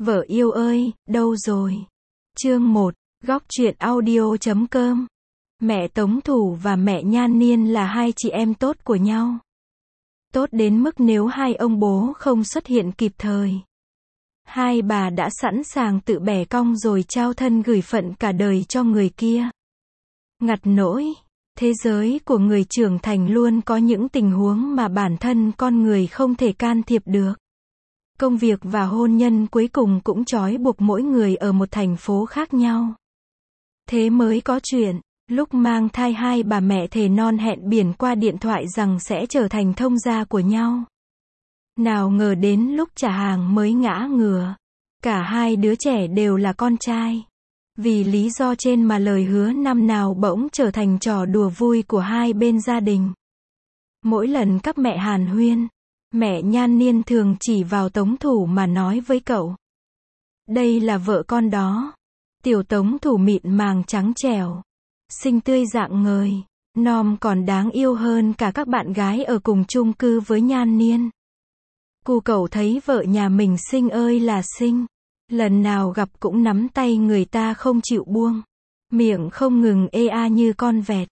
Vợ yêu ơi, đâu rồi? Chương 1, Góc truyện audio.com. Mẹ Tống Thủ và mẹ Nhan Niên là hai chị em tốt của nhau. Tốt đến mức nếu hai ông bố không xuất hiện kịp thời, hai bà đã sẵn sàng tự bẻ cong rồi trao thân gửi phận cả đời cho người kia. Ngặt nỗi, thế giới của người trưởng thành luôn có những tình huống mà bản thân con người không thể can thiệp được. Công việc và hôn nhân cuối cùng cũng trói buộc mỗi người ở một thành phố khác nhau. Thế mới có chuyện, lúc mang thai hai bà mẹ thề non hẹn biển qua điện thoại rằng sẽ trở thành thông gia của nhau. Nào ngờ đến lúc trả hàng mới ngã ngửa. Cả hai đứa trẻ đều là con trai. Vì lý do trên mà lời hứa năm nào bỗng trở thành trò đùa vui của hai bên gia đình. Mỗi lần các mẹ hàn huyên, mẹ Nhan Niên thường chỉ vào Tống Thủ mà nói với cậu. Đây là vợ con đó. Tiểu Tống Thủ mịn màng trắng trẻo, xinh tươi rạng ngời, nom còn đáng yêu hơn cả các bạn gái ở cùng chung cư với Nhan Niên. Cu cậu thấy vợ nhà mình xinh ơi là xinh. Lần nào gặp cũng nắm tay người ta không chịu buông. Miệng không ngừng ê a như con vẹt.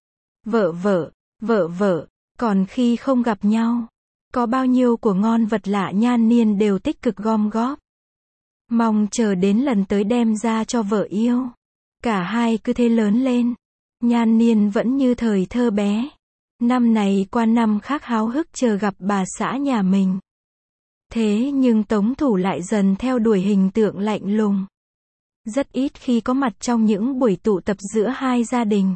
Vợ, còn khi không gặp nhau, có bao nhiêu của ngon vật lạ Nhan Niên đều tích cực gom góp. Mong chờ đến lần tới đem ra cho vợ yêu. Cả hai cứ thế lớn lên. Nhan Niên vẫn như thời thơ bé. Năm này qua năm khác háo hức chờ gặp bà xã nhà mình. Thế nhưng Tống Thủ lại dần theo đuổi hình tượng lạnh lùng. Rất ít khi có mặt trong những buổi tụ tập giữa hai gia đình.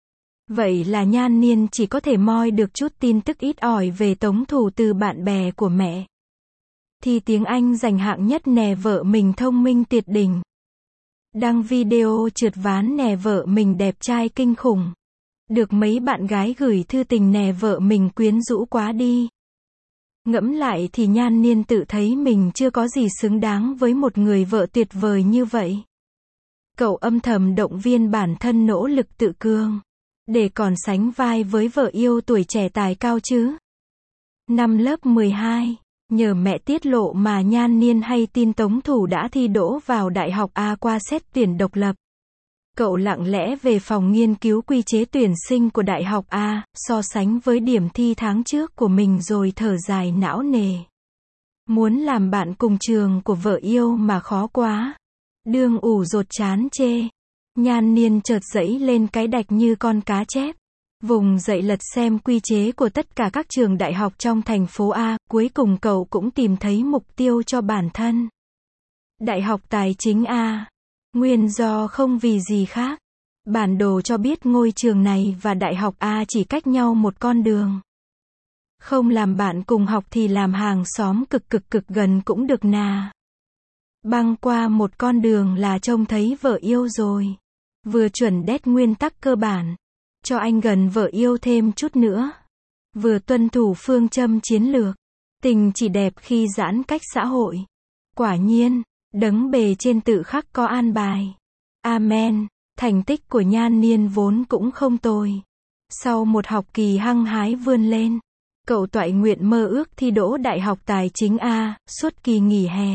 Vậy là Nhan Niên chỉ có thể moi được chút tin tức ít ỏi về Tống Thủ từ bạn bè của mẹ. Thì tiếng Anh giành hạng nhất nè vợ mình thông minh tuyệt đỉnh. Đăng video trượt ván nè vợ mình đẹp trai kinh khủng. Được mấy bạn gái gửi thư tình nè vợ mình quyến rũ quá đi. Ngẫm lại thì Nhan Niên tự thấy mình chưa có gì xứng đáng với một người vợ tuyệt vời như vậy. Cậu âm thầm động viên bản thân nỗ lực tự cường, để còn sánh vai với vợ yêu tuổi trẻ tài cao chứ. Năm lớp 12, nhờ mẹ tiết lộ mà Nhan Niên hay tin Tống Thủ đã thi đỗ vào Đại học A qua xét tuyển độc lập. Cậu lặng lẽ về phòng nghiên cứu quy chế tuyển sinh của Đại học A, so sánh với điểm thi tháng trước của mình rồi thở dài não nề. Muốn làm bạn cùng trường của vợ yêu mà khó quá. Đương ủ rột chán chê. Nhan Niên chợt dẫy lên cái đạch như con cá chép. Vùng dậy lật xem quy chế của tất cả các trường đại học trong thành phố A, cuối cùng cậu cũng tìm thấy mục tiêu cho bản thân. Đại học Tài chính A. Nguyên do không vì gì khác. Bản đồ cho biết ngôi trường này và Đại học A chỉ cách nhau một con đường. Không làm bạn cùng học thì làm hàng xóm cực gần cũng được nà. Băng qua một con đường là trông thấy vợ yêu rồi. Vừa chuẩn đét nguyên tắc cơ bản. Cho anh gần vợ yêu thêm chút nữa. Vừa tuân thủ phương châm chiến lược. Tình chỉ đẹp khi giãn cách xã hội. Quả nhiên, đấng bề trên tự khắc có an bài. Amen. Thành tích của Nhan Niên vốn cũng không tồi. Sau một học kỳ hăng hái vươn lên, cậu toại nguyện mơ ước thi đỗ Đại học Tài chính A, suốt kỳ nghỉ hè.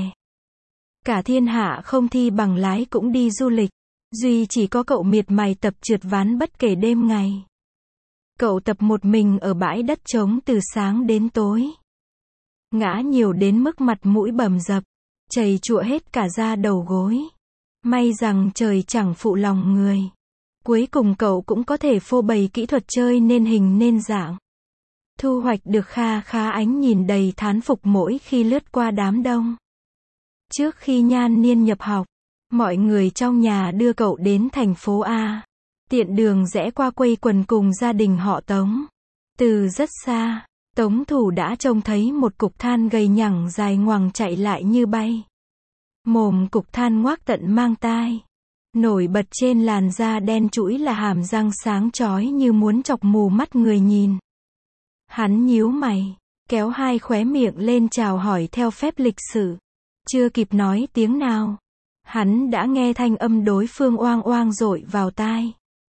Cả thiên hạ không thi bằng lái cũng đi du lịch. Duy chỉ có cậu miệt mài tập trượt ván bất kể đêm ngày. Cậu tập một mình ở bãi đất trống từ sáng đến tối. Ngã nhiều đến mức mặt mũi bầm dập, chầy chụa hết cả da đầu gối. May rằng trời chẳng phụ lòng người. Cuối cùng cậu cũng có thể phô bày kỹ thuật chơi nên hình nên dạng. Thu hoạch được kha khá ánh nhìn đầy thán phục mỗi khi lướt qua đám đông. Trước khi Nhan Niên nhập học, mọi người trong nhà đưa cậu đến thành phố A. Tiện đường rẽ qua quây quần cùng gia đình họ Tống. Từ rất xa, Tống Thủ đã trông thấy một cục than gầy nhẳng dài ngoằng chạy lại như bay. Mồm cục than ngoác tận mang tai. Nổi bật trên làn da đen trũi là hàm răng sáng chói như muốn chọc mù mắt người nhìn. Hắn nhíu mày, kéo hai khóe miệng lên chào hỏi theo phép lịch sự. Chưa kịp nói tiếng nào, hắn đã nghe thanh âm đối phương oang oang dội vào tai.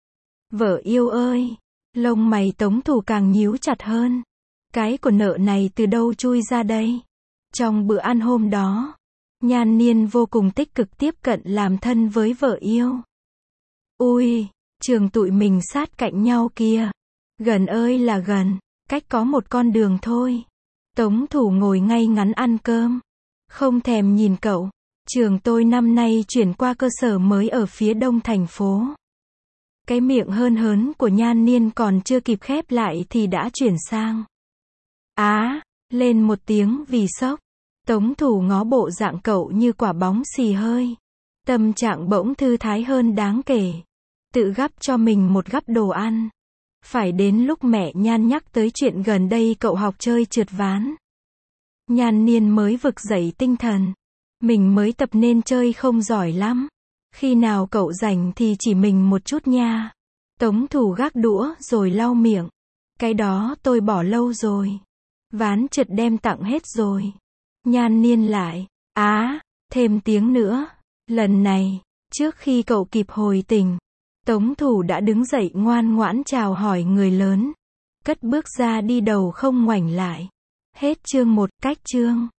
Vợ yêu ơi! Lông mày Tống Thủ càng nhíu chặt hơn. Cái của nợ này từ đâu chui ra đây? Trong bữa ăn hôm đó, Nhan Niên vô cùng tích cực tiếp cận làm thân với vợ yêu. Ui, trường tụi mình sát cạnh nhau kìa. Gần ơi là gần, cách có một con đường thôi. Tống Thủ ngồi ngay ngắn ăn cơm. Không thèm nhìn cậu. Trường tôi năm nay chuyển qua cơ sở mới ở phía đông thành phố. Cái miệng hớn hớn của Nhan Niên còn chưa kịp khép lại thì đã chuyển sang. Á, lên một tiếng vì sốc. Tống Thủ ngó bộ dạng cậu như quả bóng xì hơi. Tâm trạng bỗng thư thái hơn đáng kể. Tự gắp cho mình một gắp đồ ăn. Phải đến lúc mẹ Nhan nhắc tới chuyện gần đây cậu học chơi trượt ván. Nhan Niên mới vực dậy tinh thần. Mình mới tập nên chơi không giỏi lắm. Khi nào cậu rảnh thì chỉ mình một chút nha. Tống Thủ gác đũa rồi lau miệng. Cái đó tôi bỏ lâu rồi. Ván trượt đem tặng hết rồi. Nhan Niên lại. Á, thêm tiếng nữa. Lần này, trước khi cậu kịp hồi tỉnh, Tống Thủ đã đứng dậy ngoan ngoãn chào hỏi người lớn. Cất bước ra đi đầu không ngoảnh lại. Hết chương 1, cách chương.